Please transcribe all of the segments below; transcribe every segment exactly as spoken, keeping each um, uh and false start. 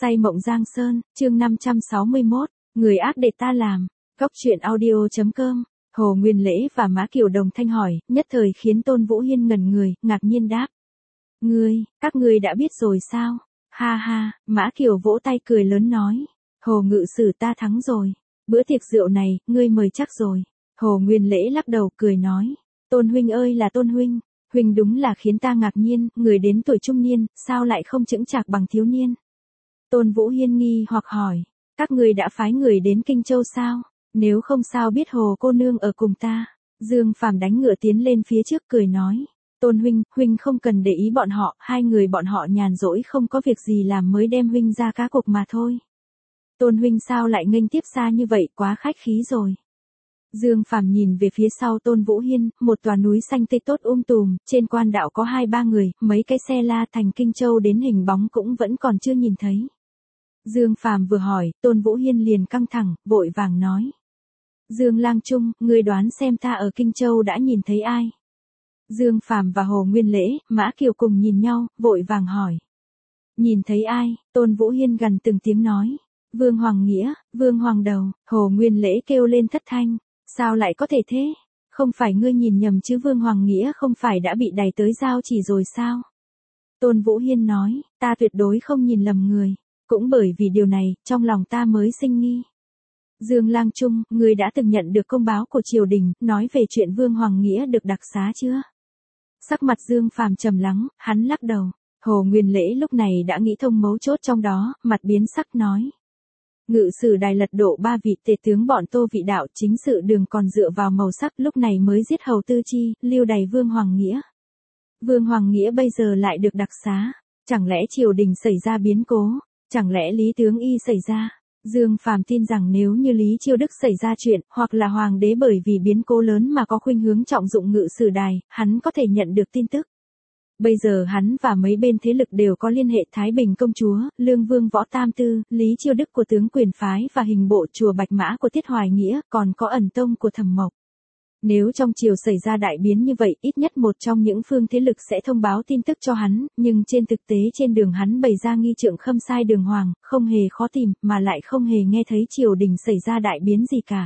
Say mộng Giang Sơn, chương năm trăm sáu mươi mốt, người ác để ta làm. Góc truyện audio chấm com. Hồ Nguyên Lễ và Mã Kiều đồng thanh hỏi, nhất thời khiến Tôn Vũ Hiên ngẩn người, ngạc nhiên đáp. Ngươi, các ngươi đã biết rồi sao? Ha ha, Mã Kiều vỗ tay cười lớn nói. Hồ ngự sử ta thắng rồi. Bữa tiệc rượu này, ngươi mời chắc rồi. Hồ Nguyên Lễ lắc đầu cười nói. Tôn huynh ơi là Tôn huynh. Huynh đúng là khiến ta ngạc nhiên, người đến tuổi trung niên, sao lại không chững chạc bằng thiếu niên? Tôn Vũ Hiên nghi hoặc hỏi, các người đã phái người đến Kinh Châu sao? Nếu không sao biết Hồ cô nương ở cùng ta? Dương Phàm đánh ngựa tiến lên phía trước cười nói, Tôn huynh, huynh không cần để ý bọn họ, hai người bọn họ nhàn rỗi không có việc gì làm mới đem huynh ra cá cục mà thôi. Tôn huynh sao lại nghênh tiếp xa như vậy, quá khách khí rồi. Dương Phàm nhìn về phía sau Tôn Vũ Hiên, một tòa núi xanh tươi tốt um tùm, trên quan đạo có hai ba người, mấy cái xe la thành Kinh Châu đến hình bóng cũng vẫn còn chưa nhìn thấy. Dương Phàm vừa hỏi, Tôn Vũ Hiên liền căng thẳng, vội vàng nói. Dương Lang Trung, ngươi đoán xem ta ở Kinh Châu đã nhìn thấy ai? Dương Phàm và Hồ Nguyên Lễ, Mã Kiều cùng nhìn nhau, vội vàng hỏi. Nhìn thấy ai? Tôn Vũ Hiên gần từng tiếng nói. Vương Hoàng Nghĩa, Vương Hoàng Đầu, Hồ Nguyên Lễ kêu lên thất thanh. Sao lại có thể thế? Không phải ngươi nhìn nhầm chứ Vương Hoàng Nghĩa không phải đã bị đày tới giao chỉ rồi sao? Tôn Vũ Hiên nói, ta tuyệt đối không nhìn lầm người. Cũng bởi vì điều này, trong lòng ta mới sinh nghi. Dương Lang Trung, ngươi đã từng nhận được công báo của triều đình, nói về chuyện Vương Hoàng Nghĩa được đặc xá chưa? Sắc mặt Dương Phàm trầm lắng, hắn lắc đầu. Hồ Nguyên Lễ lúc này đã nghĩ thông mấu chốt trong đó, mặt biến sắc nói. Ngự sử đài lật đổ ba vị tể tướng bọn Tô Vị Đạo, chính sự đường còn dựa vào màu sắc, lúc này mới giết hầu Tư Chi, lưu đày Vương Hoàng Nghĩa. Vương Hoàng Nghĩa bây giờ lại được đặc xá, chẳng lẽ triều đình xảy ra biến cố, chẳng lẽ Lý Tướng Y xảy ra? Dương Phàm tin rằng nếu như Lý Chiêu Đức xảy ra chuyện, hoặc là hoàng đế bởi vì biến cố lớn mà có khuynh hướng trọng dụng ngự sử đài, hắn có thể nhận được tin tức. Bây giờ hắn và mấy bên thế lực đều có liên hệ, Thái Bình công chúa, Lương Vương Võ Tam Tư, Lý Chiêu Đức của tướng Quyền Phái và hình bộ chùa Bạch Mã của Tiết Hoài Nghĩa, còn có ẩn tông của Thẩm Mộc. Nếu trong triều xảy ra đại biến như vậy, ít nhất một trong những phương thế lực sẽ thông báo tin tức cho hắn, nhưng trên thực tế trên đường hắn bày ra nghi trượng khâm sai đường hoàng, không hề khó tìm, mà lại không hề nghe thấy triều đình xảy ra đại biến gì cả.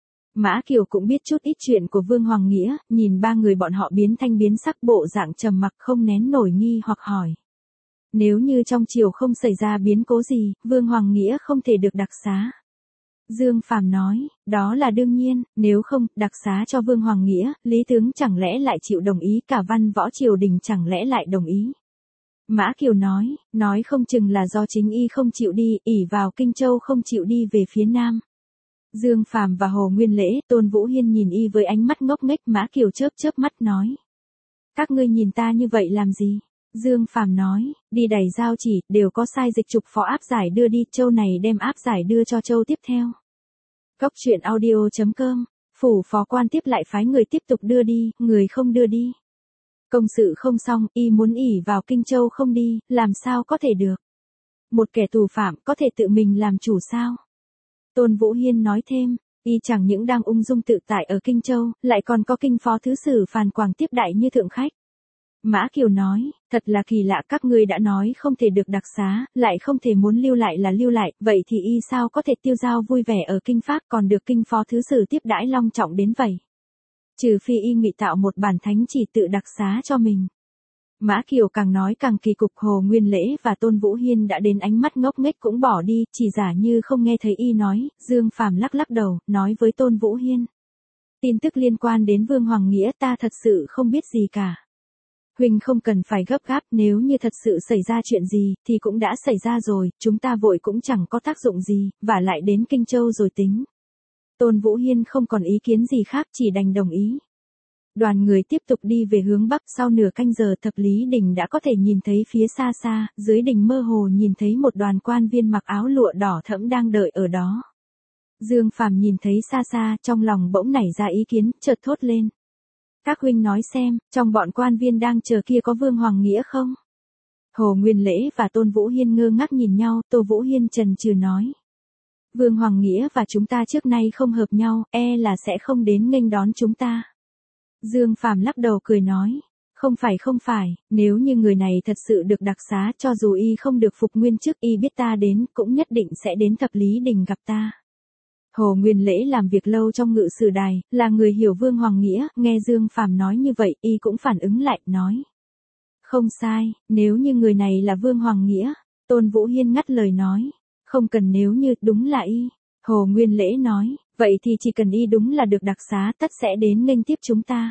Mã Kiều cũng biết chút ít chuyện của Vương Hoàng Nghĩa, nhìn ba người bọn họ biến thanh biến sắc, bộ dạng trầm mặc không nén nổi nghi hoặc hỏi. Nếu như trong triều không xảy ra biến cố gì, Vương Hoàng Nghĩa không thể được đặc xá. Dương Phàm nói, đó là đương nhiên, nếu không, đặc xá cho Vương Hoàng Nghĩa, Lý Tướng chẳng lẽ lại chịu đồng ý, cả văn võ triều đình chẳng lẽ lại đồng ý. Mã Kiều nói, nói không chừng là do chính y không chịu đi, ỷ vào Kinh Châu không chịu đi về phía Nam. Dương Phàm và Hồ Nguyên Lễ, Tôn Vũ Hiên nhìn y với ánh mắt ngốc nghếch, Mã Kiều chớp chớp mắt nói. Các ngươi nhìn ta như vậy làm gì? Dương Phàm nói, đi đẩy giao chỉ, đều có sai dịch trục phó áp giải đưa đi, châu này đem áp giải đưa cho châu tiếp theo. Góc truyện audio chấm com, phủ phó quan tiếp lại phái người tiếp tục đưa đi, người không đưa đi. Công sự không xong, y muốn ỷ vào Kinh Châu không đi, làm sao có thể được. Một kẻ tù phạm có thể tự mình làm chủ sao? Tôn Vũ Hiên nói thêm, y chẳng những đang ung dung tự tại ở Kinh Châu, lại còn có kinh phó thứ sử Phàn Quảng tiếp đại như thượng khách. Mã Kiều nói, thật là kỳ lạ, các ngươi đã nói không thể được đặc xá, lại không thể muốn lưu lại là lưu lại, vậy thì y sao có thể tiêu dao vui vẻ ở Kinh Pháp còn được kinh phó thứ sử tiếp đãi long trọng đến vậy? Trừ phi y ngụy tạo một bản thánh chỉ tự đặc xá cho mình. Mã Kiều càng nói càng kỳ cục, Hồ Nguyên Lễ và Tôn Vũ Hiên đã đến ánh mắt ngốc nghếch cũng bỏ đi, chỉ giả như không nghe thấy y nói. Dương Phàm lắc lắc đầu, nói với Tôn Vũ Hiên. Tin tức liên quan đến Vương Hoàng Nghĩa ta thật sự không biết gì cả. Huynh không cần phải gấp gáp, nếu như thật sự xảy ra chuyện gì, thì cũng đã xảy ra rồi, chúng ta vội cũng chẳng có tác dụng gì, và lại đến Kinh Châu rồi tính. Tôn Vũ Hiên không còn ý kiến gì khác, chỉ đành đồng ý. Đoàn người tiếp tục đi về hướng Bắc, sau nửa canh giờ Thập Lý Đình đã có thể nhìn thấy phía xa xa, dưới đình mơ hồ nhìn thấy một đoàn quan viên mặc áo lụa đỏ thẫm đang đợi ở đó. Dương Phàm nhìn thấy xa xa, trong lòng bỗng nảy ra ý kiến, chợt thốt lên. Các huynh nói xem, trong bọn quan viên đang chờ kia có Vương Hoàng Nghĩa không? Hồ Nguyên Lễ và Tôn Vũ Hiên ngơ ngác nhìn nhau, Tô Vũ Hiên chần chừ nói. Vương Hoàng Nghĩa và chúng ta trước nay không hợp nhau, e là sẽ không đến nghênh đón chúng ta. Dương Phàm lắc đầu cười nói. Không phải không phải, nếu như người này thật sự được đặc xá cho dù y không được phục nguyên chức y biết ta đến cũng nhất định sẽ đến thập lý đình gặp ta. Hồ Nguyên Lễ làm việc lâu trong ngự sử đài, là người hiểu Vương Hoàng Nghĩa, nghe Dương Phàm nói như vậy y cũng phản ứng lại, nói. Không sai, nếu như người này là Vương Hoàng Nghĩa, Tôn Vũ Hiên ngắt lời nói. Không cần nếu như, đúng là y. Hồ Nguyên Lễ nói, vậy thì chỉ cần y đúng là được đặc xá tất sẽ đến nghênh tiếp chúng ta.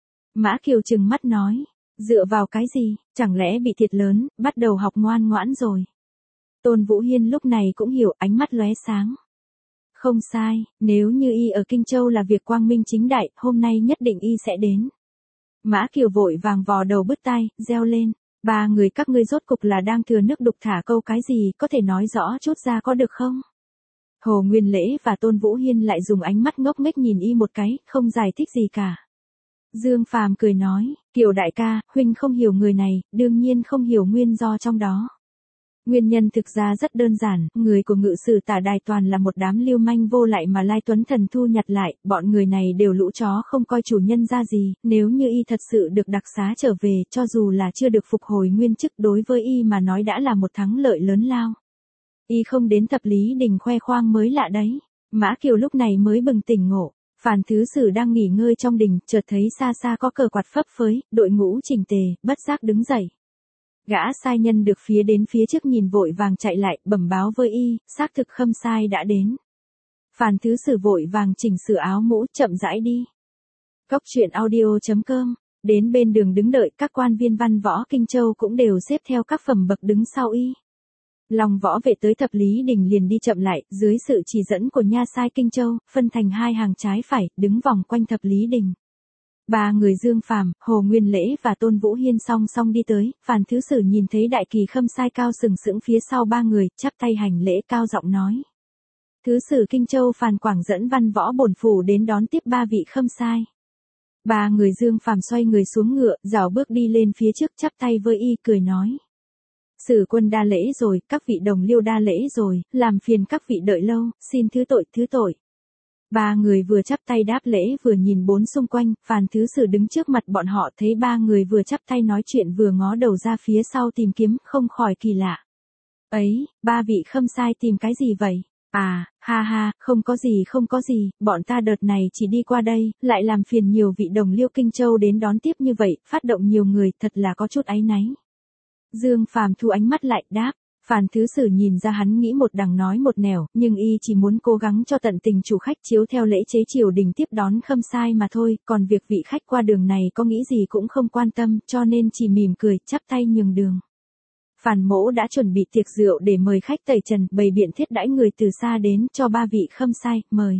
Mã Kiều trừng mắt nói, dựa vào cái gì, chẳng lẽ bị thiệt lớn, bắt đầu học ngoan ngoãn rồi. Tôn Vũ Hiên lúc này cũng hiểu, ánh mắt lóe sáng. Không sai, nếu như y ở Kinh Châu là việc quang minh chính đại, hôm nay nhất định y sẽ đến. Mã Kiều vội vàng vò đầu bứt tai, reo lên, ba người các ngươi rốt cục là đang thừa nước đục thả câu cái gì, có thể nói rõ chút ra có được không? Hồ Nguyên Lễ và Tôn Vũ Hiên lại dùng ánh mắt ngốc nghếch nhìn y một cái, không giải thích gì cả. Dương Phàm cười nói, Kiều đại ca, huynh không hiểu người này, đương nhiên không hiểu nguyên do trong đó. Nguyên nhân thực ra rất đơn giản, người của ngự sử tả đài toàn là một đám lưu manh vô lại mà Lai Tuấn Thần thu nhặt lại, bọn người này đều lũ chó không coi chủ nhân ra gì, nếu như y thật sự được đặc xá trở về, cho dù là chưa được phục hồi nguyên chức đối với y mà nói đã là một thắng lợi lớn lao. Y không đến thập lý đình khoe khoang mới lạ đấy. Mã Kiều lúc này mới bừng tỉnh ngộ. Phàn Thứ Sử đang nghỉ ngơi trong đình, chợt thấy xa xa có cờ quạt phấp phới, đội ngũ chỉnh tề, bất giác đứng dậy. Gã sai nhân được phía đến phía trước nhìn vội vàng chạy lại, bẩm báo với y, xác thực Khâm Sai đã đến. Phàn Thứ Sử vội vàng chỉnh sửa áo mũ, chậm rãi đi. Cốc truyện audio chấm com, đến bên đường đứng đợi, các quan viên văn võ Kinh Châu cũng đều xếp theo các phẩm bậc đứng sau y. Lòng võ vệ tới thập lý đình liền đi chậm lại, dưới sự chỉ dẫn của nha sai Kinh Châu, phân thành hai hàng trái phải, đứng vòng quanh thập lý đình. Ba người Dương Phàm, Hồ Nguyên Lễ và Tôn Vũ Hiên song song đi tới, Phàn Thứ Sử nhìn thấy đại kỳ Khâm Sai cao sừng sững phía sau ba người, chắp tay hành lễ cao giọng nói. Thứ Sử Kinh Châu Phàn Quảng dẫn văn võ bổn phủ đến đón tiếp ba vị Khâm Sai. Ba người Dương Phàm xoay người xuống ngựa, rảo bước đi lên phía trước chắp tay với y cười nói. Sử quân đa lễ rồi, các vị đồng liêu đa lễ rồi, làm phiền các vị đợi lâu, xin thứ tội, thứ tội. Ba người vừa chắp tay đáp lễ vừa nhìn bốn xung quanh, Phàn Thứ Sử đứng trước mặt bọn họ thấy ba người vừa chắp tay nói chuyện vừa ngó đầu ra phía sau tìm kiếm, không khỏi kỳ lạ. Ấy, ba vị Khâm Sai tìm cái gì vậy? À, ha ha, không có gì không có gì, bọn ta đợt này chỉ đi qua đây, lại làm phiền nhiều vị đồng liêu Kinh Châu đến đón tiếp như vậy, phát động nhiều người, thật là có chút áy náy. Dương Phàm thu ánh mắt lại, đáp. Phàn Thứ Sử nhìn ra hắn nghĩ một đằng nói một nẻo, nhưng y chỉ muốn cố gắng cho tận tình chủ khách chiếu theo lễ chế triều đình tiếp đón Khâm Sai mà thôi, còn việc vị khách qua đường này có nghĩ gì cũng không quan tâm, cho nên chỉ mỉm cười, chắp tay nhường đường. Phàn Mỗ đã chuẩn bị tiệc rượu để mời khách tẩy trần, bày biện thiết đãi người từ xa đến, cho ba vị Khâm Sai, mời.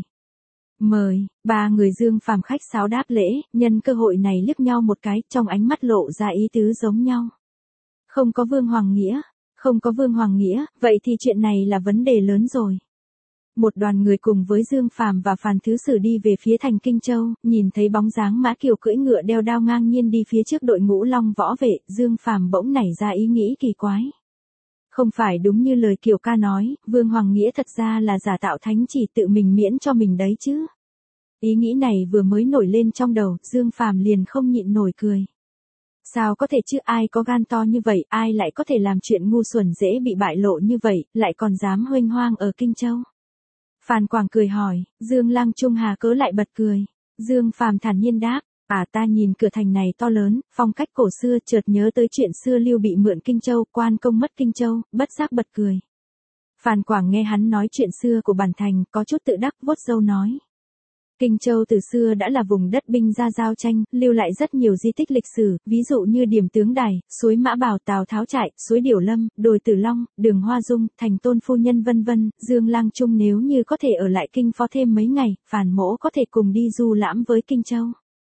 Mời, ba người Dương Phàm khách sáo đáp lễ, nhân cơ hội này liếc nhau một cái, trong ánh mắt lộ ra ý tứ giống nhau. Không có Vương Hoàng Nghĩa. Không có Vương Hoàng Nghĩa, vậy thì chuyện này là vấn đề lớn rồi. Một đoàn người cùng với Dương Phàm và Phàn Thứ Sử đi về phía thành Kinh Châu, nhìn thấy bóng dáng Mã Kiều cưỡi ngựa đeo đao ngang nhiên đi phía trước đội ngũ long võ vệ, Dương Phàm bỗng nảy ra ý nghĩ kỳ quái. Không phải đúng như lời Kiều ca nói, Vương Hoàng Nghĩa thật ra là giả tạo thánh chỉ tự mình miễn cho mình đấy chứ. Ý nghĩ này vừa mới nổi lên trong đầu, Dương Phàm liền không nhịn nổi cười. Sao có thể chứ, ai có gan to như vậy, ai lại có thể làm chuyện ngu xuẩn dễ bị bại lộ như vậy, lại còn dám huênh hoang ở Kinh Châu. Phàn Quảng cười hỏi, Dương Lang Trung Hà cớ lại bật cười. Dương Phàm thản nhiên đáp, à ta nhìn cửa thành này to lớn, phong cách cổ xưa, chợt nhớ tới chuyện xưa Lưu bị mượn Kinh Châu, quan công mất Kinh Châu, bất giác bật cười. Phàn Quảng nghe hắn nói chuyện xưa của bản thành, có chút tự đắc, vuốt râu nói. Kinh Châu từ xưa đã là vùng đất binh ra giao tranh, lưu lại rất nhiều di tích lịch sử, ví dụ như Điểm Tướng Đài, suối Mã Bảo Tào Tháo Trại, suối Điểu Lâm, đồi Tử Long, đường Hoa Dung, thành Tôn Phu Nhân vân vân. Dương Lang Trung nếu như có thể ở lại Kinh Phó thêm mấy ngày, Phàn Mỗ có thể cùng đi du lãm với Kinh Châu.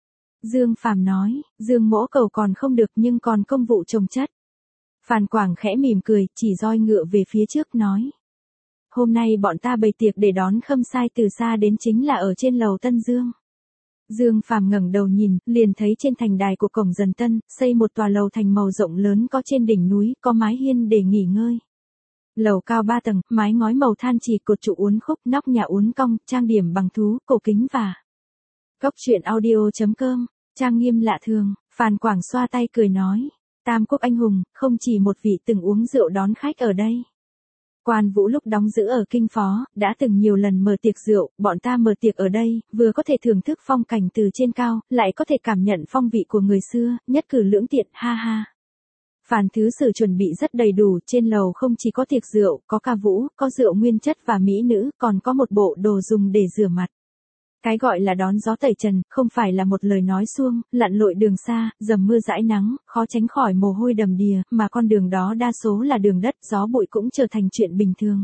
Dương Phàm nói, Dương Mỗ cầu còn không được nhưng còn công vụ chồng chất. Phàn Quảng khẽ mỉm cười, chỉ roi ngựa về phía trước nói. Hôm nay bọn ta bày tiệc để đón Khâm Sai từ xa đến chính là ở trên lầu Tân Dương. Dương Phàm ngẩng đầu nhìn, liền thấy trên thành đài của cổng Dần Tân, xây một tòa lầu thành màu rộng lớn có trên đỉnh núi, có mái hiên để nghỉ ngơi. Lầu cao ba tầng, mái ngói màu than chỉ, cột trụ uốn khúc, nóc nhà uốn cong, trang điểm bằng thú, cổ kính và. Cốc truyện audio chấm com, trang nghiêm lạ thường. Phan Quảng xoa tay cười nói. Tam Quốc anh hùng, không chỉ một vị từng uống rượu đón khách ở đây. Quan Vũ lúc đóng giữ ở Kinh Phó, đã từng nhiều lần mở tiệc rượu, bọn ta mở tiệc ở đây, vừa có thể thưởng thức phong cảnh từ trên cao, lại có thể cảm nhận phong vị của người xưa, nhất cử lưỡng tiện, ha ha. Phan Thứ Sử chuẩn bị rất đầy đủ, trên lầu không chỉ có tiệc rượu, có ca vũ, có rượu nguyên chất và mỹ nữ, còn có một bộ đồ dùng để rửa mặt. Cái gọi là đón gió tẩy trần, không phải là một lời nói suông, lặn lội đường xa, dầm mưa dãi nắng, khó tránh khỏi mồ hôi đầm đìa, mà con đường đó đa số là đường đất, gió bụi cũng trở thành chuyện bình thường.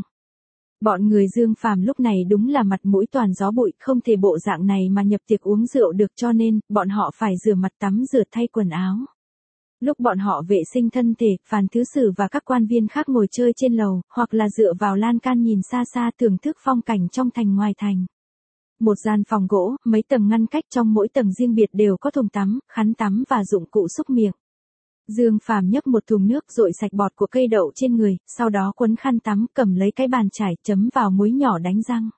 Bọn người Dương Phàm lúc này đúng là mặt mũi toàn gió bụi, không thể bộ dạng này mà nhập tiệc uống rượu được, cho nên, bọn họ phải rửa mặt tắm rửa thay quần áo. Lúc bọn họ vệ sinh thân thể, Phan Thứ Sử và các quan viên khác ngồi chơi trên lầu, hoặc là dựa vào lan can nhìn xa xa thưởng thức phong cảnh trong thành ngoài thành. Một gian phòng gỗ, mấy tầng ngăn cách, trong mỗi tầng riêng biệt đều có thùng tắm, khăn tắm và dụng cụ xúc miệng. Dương Phàm nhấc một thùng nước rội sạch bọt của cây đậu trên người, sau đó quấn khăn tắm, cầm lấy cái bàn chải, chấm vào muối nhỏ đánh răng.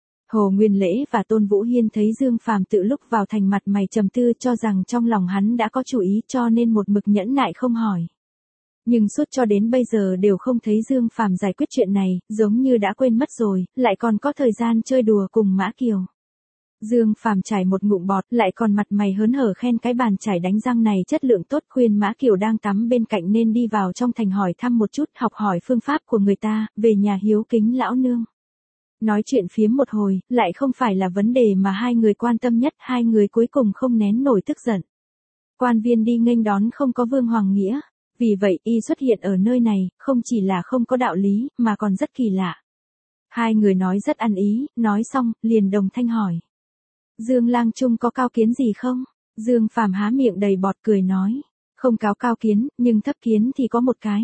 Hồ Nguyên Lễ và Tôn Vũ Hiên thấy Dương Phàm tự lúc vào thành mặt mày trầm tư, cho rằng trong lòng hắn đã có chủ ý, cho nên một mực nhẫn nại không hỏi. Nhưng suốt cho đến bây giờ đều không thấy Dương Phàm giải quyết chuyện này, giống như đã quên mất rồi, lại còn có thời gian chơi đùa cùng Mã Kiều. Dương Phàm chảy một ngụm bọt, lại còn mặt mày hớn hở khen cái bàn chải đánh răng này chất lượng tốt, khuyên Mã Kiều đang tắm bên cạnh nên đi vào trong thành hỏi thăm một chút, học hỏi phương pháp của người ta, về nhà hiếu kính lão nương. Nói chuyện phiếm một hồi, lại không phải là vấn đề mà hai người quan tâm nhất, hai người cuối cùng không nén nổi tức giận. Quan viên đi nghênh đón không có Vương Hoàng Nghĩa, vì vậy y xuất hiện ở nơi này, không chỉ là không có đạo lý, mà còn rất kỳ lạ. Hai người nói rất ăn ý, nói xong, liền đồng thanh hỏi. Dương Lang Trung có cao kiến gì không? Dương Phàm há miệng đầy bọt cười nói. Không cáo cao kiến, nhưng thấp kiến thì có một cái.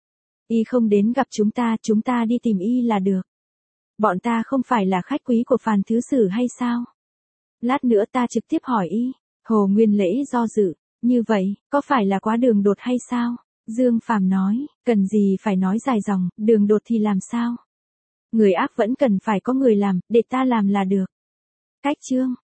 Y không đến gặp chúng ta, chúng ta đi tìm y là được. Bọn ta không phải là khách quý của Phan Thứ Sử hay sao? Lát nữa ta trực tiếp hỏi y. Hồ Nguyên Lễ do dự. Như vậy, có phải là quá đường đột hay sao? Dương Phàm nói, cần gì phải nói dài dòng, đường đột thì làm sao? Người ác vẫn cần phải có người làm, để ta làm là được. Cách chương